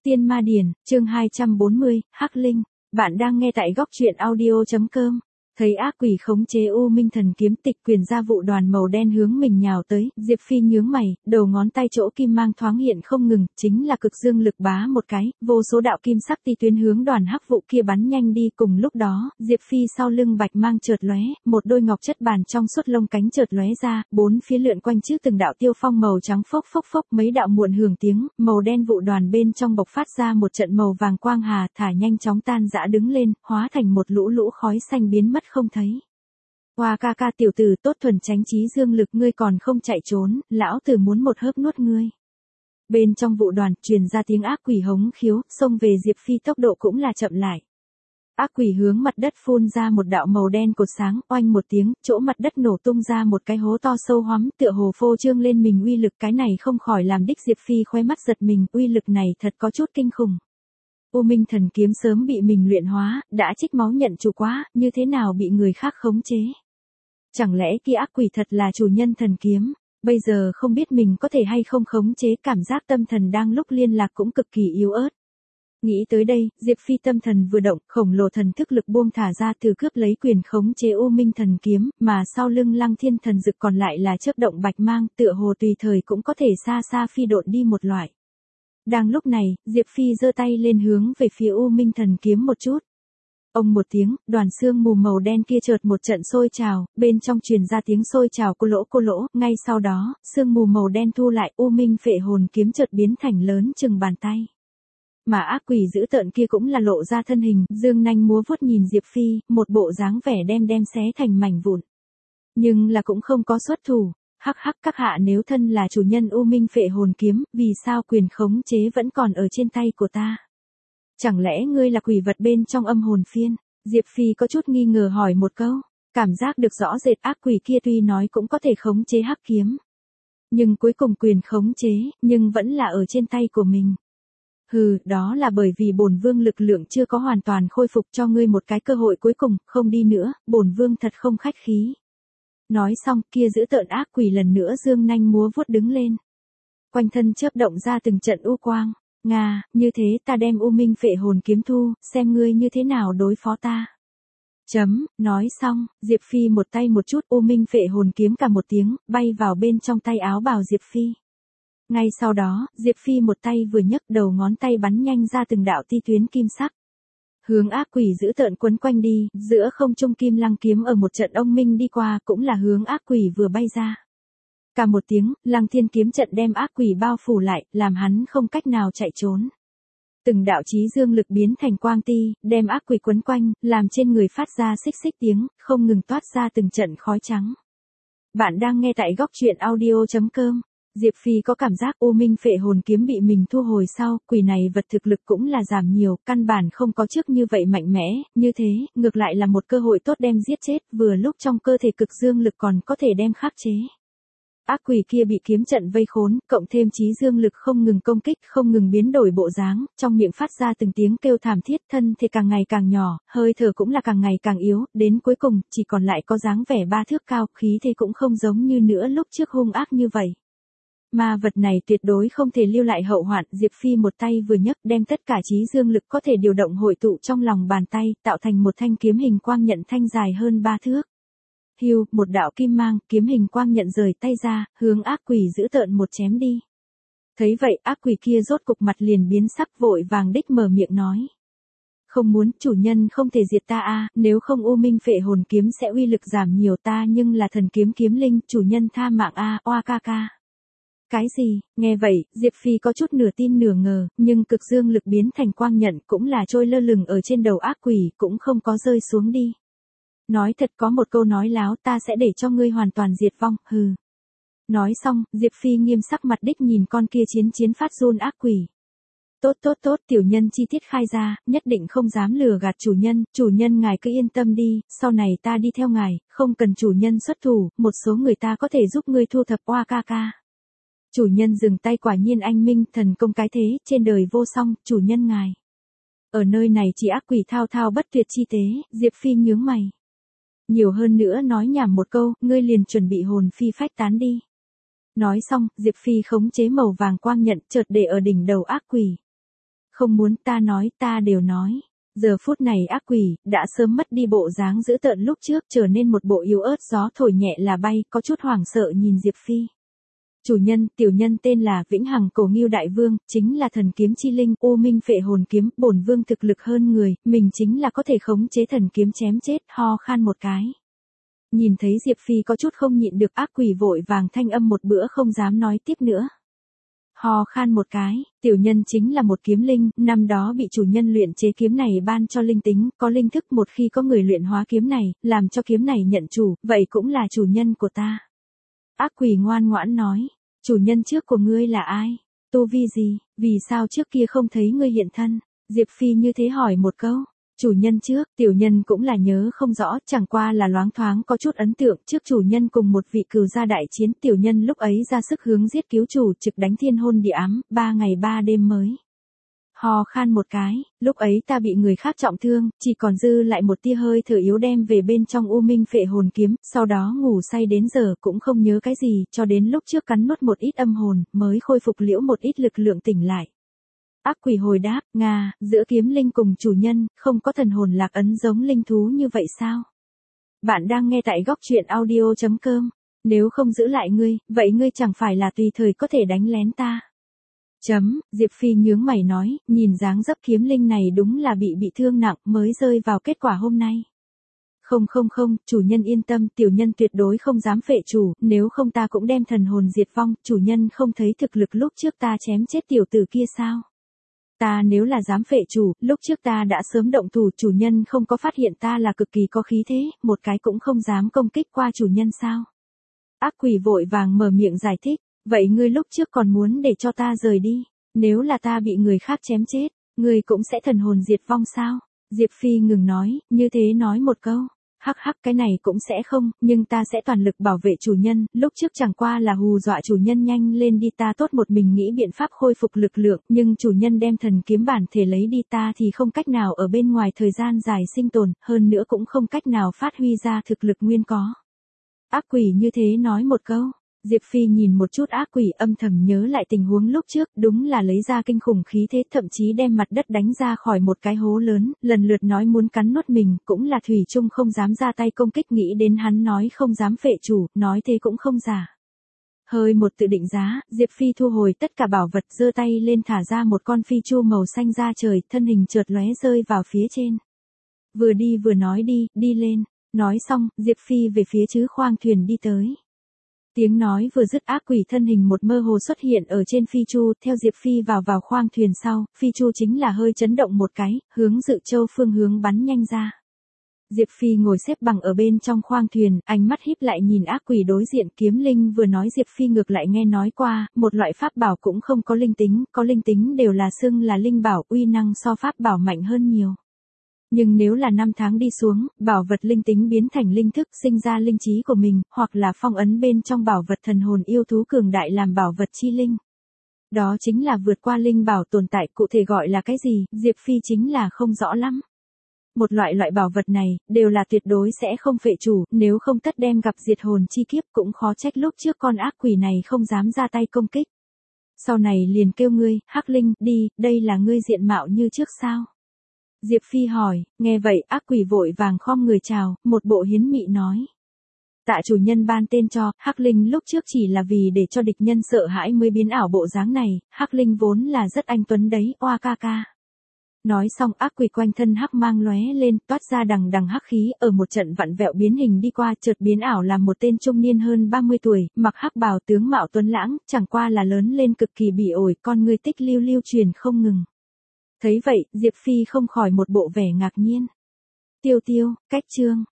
Tiên Ma Điển, chương 240, Hắc Linh. Bạn đang nghe tại góc truyện audio.com. Thấy ác quỷ khống chế U Minh Thần kiếm tịch quyền ra vụ đoàn màu đen hướng mình nhào tới, Diệp Phi nhướng mày, đầu ngón tay chỗ kim mang thoáng hiện không ngừng, chính là cực dương lực bá một cái, vô số đạo kim sắc ti tuyến hướng đoàn hắc vụ kia bắn nhanh đi. Cùng lúc đó, Diệp Phi sau lưng bạch mang chợt lóe, một đôi ngọc chất bàn trong suốt lông cánh chợt lóe ra, bốn phía lượn quanh trước từng đạo tiêu phong màu trắng phốc phốc phốc, mấy đạo muộn hưởng tiếng, màu đen vụ đoàn bên trong bộc phát ra một trận màu vàng quang hà, thả nhanh chóng tan rã đứng lên, hóa thành một lũ lũ khói xanh biến mất không thấy. Hoa ca ca tiểu tử tốt thuần tránh trí dương lực, ngươi còn không chạy trốn, lão tử muốn một hớp nuốt ngươi. Bên trong vụ đoàn truyền ra tiếng ác quỷ hống khiếu, xông về Diệp Phi tốc độ cũng là chậm lại. Ác quỷ hướng mặt đất phun ra một đạo màu đen cột sáng, oanh một tiếng, chỗ mặt đất nổ tung ra một cái hố to sâu hoắm, tựa hồ phô trương lên mình uy lực, cái này không khỏi làm đích Diệp Phi khóe mắt giật mình, uy lực này thật có chút kinh khủng. U Minh Thần kiếm sớm bị mình luyện hóa, đã trích máu nhận chủ quá, như thế nào bị người khác khống chế? Chẳng lẽ kia ác quỷ thật là chủ nhân thần kiếm, bây giờ không biết mình có thể hay không khống chế, cảm giác tâm thần đang lúc liên lạc cũng cực kỳ yếu ớt. Nghĩ tới đây, Diệp Phi tâm thần vừa động, khổng lồ thần thức lực buông thả ra từ cướp lấy quyền khống chế U Minh Thần kiếm, mà sau lưng Lăng Thiên thần dực còn lại là chớp động bạch mang, tựa hồ tùy thời cũng có thể xa xa phi độn đi một loại. Đang lúc này, Diệp Phi giơ tay lên hướng về phía U Minh Thần kiếm một chút. Ông một tiếng, đoàn xương mù màu đen kia chợt một trận sôi trào, bên trong truyền ra tiếng sôi trào cô lỗ, ngay sau đó, sương mù màu đen thu lại, U Minh Phệ Hồn kiếm chợt biến thành lớn chừng bàn tay. Mà ác quỷ dữ tợn kia cũng là lộ ra thân hình, dương nanh múa vuốt nhìn Diệp Phi, một bộ dáng vẻ đem xé thành mảnh vụn. Nhưng là cũng không có xuất thủ. Hắc hắc, các hạ nếu thân là chủ nhân U Minh Phệ Hồn kiếm, vì sao quyền khống chế vẫn còn ở trên tay của ta? Chẳng lẽ ngươi là quỷ vật bên trong âm hồn phiên? Diệp Phi có chút nghi ngờ hỏi một câu, cảm giác được rõ rệt ác quỷ kia tuy nói cũng có thể khống chế hắc kiếm. Nhưng cuối cùng quyền khống chế, nhưng vẫn là ở trên tay của mình. Hừ, đó là bởi vì bổn vương lực lượng chưa có hoàn toàn khôi phục, cho ngươi một cái cơ hội cuối cùng, không đi nữa, bổn vương thật không khách khí. Nói xong, kia giữ tợn ác quỷ lần nữa dương nanh múa vuốt đứng lên. Quanh thân chớp động ra từng trận u quang. Nga, như thế ta đem U Minh Phệ Hồn kiếm thu, xem ngươi như thế nào đối phó ta. Nói xong, Diệp Phi một tay một chút U Minh Phệ Hồn kiếm cả một tiếng, bay vào bên trong tay áo bào Diệp Phi. Ngay sau đó, Diệp Phi một tay vừa nhấc, đầu ngón tay bắn nhanh ra từng đạo ti tuyến kim sắc. Hướng ác quỷ giữ tợn quấn quanh đi, giữa không trung kim lăng kiếm ở một trận ông minh đi qua, cũng là hướng ác quỷ vừa bay ra. Cả một tiếng, Lăng Thiên kiếm trận đem ác quỷ bao phủ lại, làm hắn không cách nào chạy trốn. Từng đạo chí dương lực biến thành quang ti, đem ác quỷ quấn quanh, làm trên người phát ra xích xích tiếng, không ngừng toát ra từng trận khói trắng. Bạn đang nghe tại góc truyện audio.com. Diệp Phi có cảm giác U Minh Phệ Hồn kiếm bị mình thu hồi sau, quỷ này vật thực lực cũng là giảm nhiều, căn bản không có trước như vậy mạnh mẽ, như thế, ngược lại là một cơ hội tốt đem giết chết, vừa lúc trong cơ thể cực dương lực còn có thể đem khắc chế. Ác quỷ kia bị kiếm trận vây khốn, cộng thêm chí dương lực không ngừng công kích, không ngừng biến đổi bộ dáng, trong miệng phát ra từng tiếng kêu thảm thiết, thân thể càng ngày càng nhỏ, hơi thở cũng là càng ngày càng yếu, đến cuối cùng, chỉ còn lại có dáng vẻ 3 thước cao, khí thế cũng không giống như nữa lúc trước hung ác như vậy. Ma vật này tuyệt đối không thể lưu lại hậu hoạn, Diệp Phi một tay vừa nhấc đem tất cả chí dương lực có thể điều động hội tụ trong lòng bàn tay, tạo thành một thanh kiếm hình quang nhận thanh dài hơn 3 thước. Hưu, một đạo kim mang, kiếm hình quang nhận rời tay ra, hướng ác quỷ giữ tợn một chém đi. Thấy vậy, ác quỷ kia rốt cục mặt liền biến sắc, vội vàng đích mở miệng nói. Không muốn, chủ nhân không thể diệt ta a, nếu không U Minh Phệ Hồn kiếm sẽ uy lực giảm nhiều, ta nhưng là thần kiếm kiếm linh, chủ nhân tha mạng a, oa ca ca. Cái gì? Nghe vậy, Diệp Phi có chút nửa tin nửa ngờ, nhưng cực dương lực biến thành quang nhận cũng là trôi lơ lửng ở trên đầu ác quỷ, cũng không có rơi xuống đi. Nói thật, có một câu nói láo, ta sẽ để cho ngươi hoàn toàn diệt vong, hừ. Nói xong, Diệp Phi nghiêm sắc mặt đích nhìn con kia chiến phát run ác quỷ. Tốt, tiểu nhân chi tiết khai ra, nhất định không dám lừa gạt chủ nhân ngài cứ yên tâm đi, sau này ta đi theo ngài, không cần chủ nhân xuất thủ, một số người ta có thể giúp ngươi thu thập oa ca ca. Chủ nhân dừng tay, quả nhiên anh minh, thần công cái thế, trên đời vô song, chủ nhân ngài. Ở nơi này chỉ ác quỷ thao thao bất tuyệt chi tế, Diệp Phi nhướng mày. Nhiều hơn nữa nói nhảm một câu, ngươi liền chuẩn bị hồn phi phách tán đi. Nói xong, Diệp Phi khống chế màu vàng quang nhận chợt để ở đỉnh đầu ác quỷ. Không muốn, ta nói, ta đều nói. Giờ phút này ác quỷ, đã sớm mất đi bộ dáng dữ tợn lúc trước, trở nên một bộ yếu ớt, gió thổi nhẹ là bay, có chút hoảng sợ nhìn Diệp Phi. Chủ nhân, tiểu nhân tên là Vĩnh Hằng Cổ Ngưu Đại Vương, chính là thần kiếm chi linh, U Minh Phệ Hồn Kiếm, bổn vương thực lực hơn người, mình chính là có thể khống chế thần kiếm chém chết, ho khan một cái. Nhìn thấy Diệp Phi có chút không nhịn được, ác quỷ vội vàng thanh âm một bữa không dám nói tiếp nữa. Ho khan một cái, tiểu nhân chính là một kiếm linh, năm đó bị chủ nhân luyện chế kiếm này ban cho linh tính, có linh thức, một khi có người luyện hóa kiếm này, làm cho kiếm này nhận chủ, vậy cũng là chủ nhân của ta. Ác quỷ ngoan ngoãn nói, chủ nhân trước của ngươi là ai? Tu vi gì? Vì sao trước kia không thấy ngươi hiện thân? Diệp Phi như thế hỏi một câu. Chủ nhân trước, tiểu nhân cũng là nhớ không rõ, chẳng qua là loáng thoáng có chút ấn tượng, trước chủ nhân cùng một vị cừu gia đại chiến, tiểu nhân lúc ấy ra sức hướng giết cứu chủ, trực đánh thiên hôn địa ám, 3 ngày 3 đêm mới. Ho khan một cái, lúc ấy ta bị người khác trọng thương, chỉ còn dư lại một tia hơi thở yếu đem về bên trong U Minh Phệ Hồn Kiếm, sau đó ngủ say đến giờ cũng không nhớ cái gì, cho đến lúc trước cắn nuốt một ít âm hồn, mới khôi phục liễu một ít lực lượng tỉnh lại. Ác quỷ hồi đáp, Nga, giữa kiếm linh cùng chủ nhân, không có thần hồn lạc ấn giống linh thú như vậy sao? Bạn đang nghe tại góc truyện audio.com, nếu không giữ lại ngươi, vậy ngươi chẳng phải là tùy thời có thể đánh lén ta. Diệp Phi nhướng mày nói, nhìn dáng dấp kiếm linh này đúng là bị thương nặng mới rơi vào kết quả hôm nay. Không, chủ nhân yên tâm, tiểu nhân tuyệt đối không dám phệ chủ, nếu không ta cũng đem thần hồn diệt vong, chủ nhân không thấy thực lực lúc trước ta chém chết tiểu tử kia sao? Ta nếu là dám phệ chủ, lúc trước ta đã sớm động thủ, chủ nhân không có phát hiện ta là cực kỳ có khí thế, một cái cũng không dám công kích qua chủ nhân sao? Ác quỷ vội vàng mở miệng giải thích, vậy ngươi lúc trước còn muốn để cho ta rời đi, nếu là ta bị người khác chém chết, ngươi cũng sẽ thần hồn diệt vong sao? Diệp Phi ngừng nói, như thế nói một câu. Hắc, cái này cũng sẽ không, nhưng ta sẽ toàn lực bảo vệ chủ nhân, lúc trước chẳng qua là hù dọa chủ nhân nhanh lên đi, ta tốt một mình nghĩ biện pháp khôi phục lực lượng, nhưng chủ nhân đem thần kiếm bản thể lấy đi, ta thì không cách nào ở bên ngoài thời gian dài sinh tồn, hơn nữa cũng không cách nào phát huy ra thực lực nguyên có. Ác quỷ như thế nói một câu. Diệp Phi nhìn một chút ác quỷ, âm thầm nhớ lại tình huống lúc trước, đúng là lấy ra kinh khủng khí thế, thậm chí đem mặt đất đánh ra khỏi một cái hố lớn, lần lượt nói muốn cắn nuốt mình, cũng là thủy chung không dám ra tay công kích, nghĩ đến hắn nói không dám phệ chủ, nói thế cũng không giả. Hơi một tự định giá, Diệp Phi thu hồi tất cả bảo vật, giơ tay lên thả ra một con phi chu màu xanh ra trời, thân hình chợt lóe rơi vào phía trên. Vừa đi vừa nói đi lên, nói xong, Diệp Phi về phía chứ khoang thuyền đi tới. Tiếng nói vừa dứt, ác quỷ thân hình một mơ hồ xuất hiện ở trên phi chu, theo Diệp Phi vào khoang thuyền sau, phi chu chính là hơi chấn động một cái, hướng Dự Châu phương hướng bắn nhanh ra. Diệp Phi ngồi xếp bằng ở bên trong khoang thuyền, ánh mắt híp lại nhìn ác quỷ đối diện, kiếm linh vừa nói Diệp Phi ngược lại nghe nói qua, một loại pháp bảo cũng không có linh tính đều là xưng là linh bảo, uy năng so pháp bảo mạnh hơn nhiều. Nhưng nếu là năm tháng đi xuống, bảo vật linh tính biến thành linh thức, sinh ra linh trí của mình, hoặc là phong ấn bên trong bảo vật thần hồn yêu thú cường đại làm bảo vật chi linh. Đó chính là vượt qua linh bảo tồn tại, cụ thể gọi là cái gì, Diệp Phi chính là không rõ lắm. Một loại bảo vật này, đều là tuyệt đối sẽ không phệ chủ, nếu không tất đem gặp diệt hồn chi kiếp, cũng khó trách lúc trước con ác quỷ này không dám ra tay công kích. Sau này liền kêu ngươi, Hắc Linh, đi, đây là ngươi diện mạo như trước sao? Diệp Phi hỏi, nghe vậy ác quỷ vội vàng khom người chào, một bộ hiến mị nói. Tạ chủ nhân ban tên cho, Hắc Linh lúc trước chỉ là vì để cho địch nhân sợ hãi mới biến ảo bộ dáng này, Hắc Linh vốn là rất anh tuấn đấy, oa ca ca. Nói xong ác quỷ quanh thân hắc mang lóe lên, toát ra đằng hắc khí, ở một trận vặn vẹo biến hình đi qua, chợt biến ảo làm một tên trung niên hơn 30 tuổi, mặc hắc bào, tướng mạo tuấn lãng, chẳng qua là lớn lên cực kỳ bỉ ổi, con ngươi tích lưu truyền không ngừng. Thấy vậy, Diệp Phi không khỏi một bộ vẻ ngạc nhiên. Tiêu, cách chương.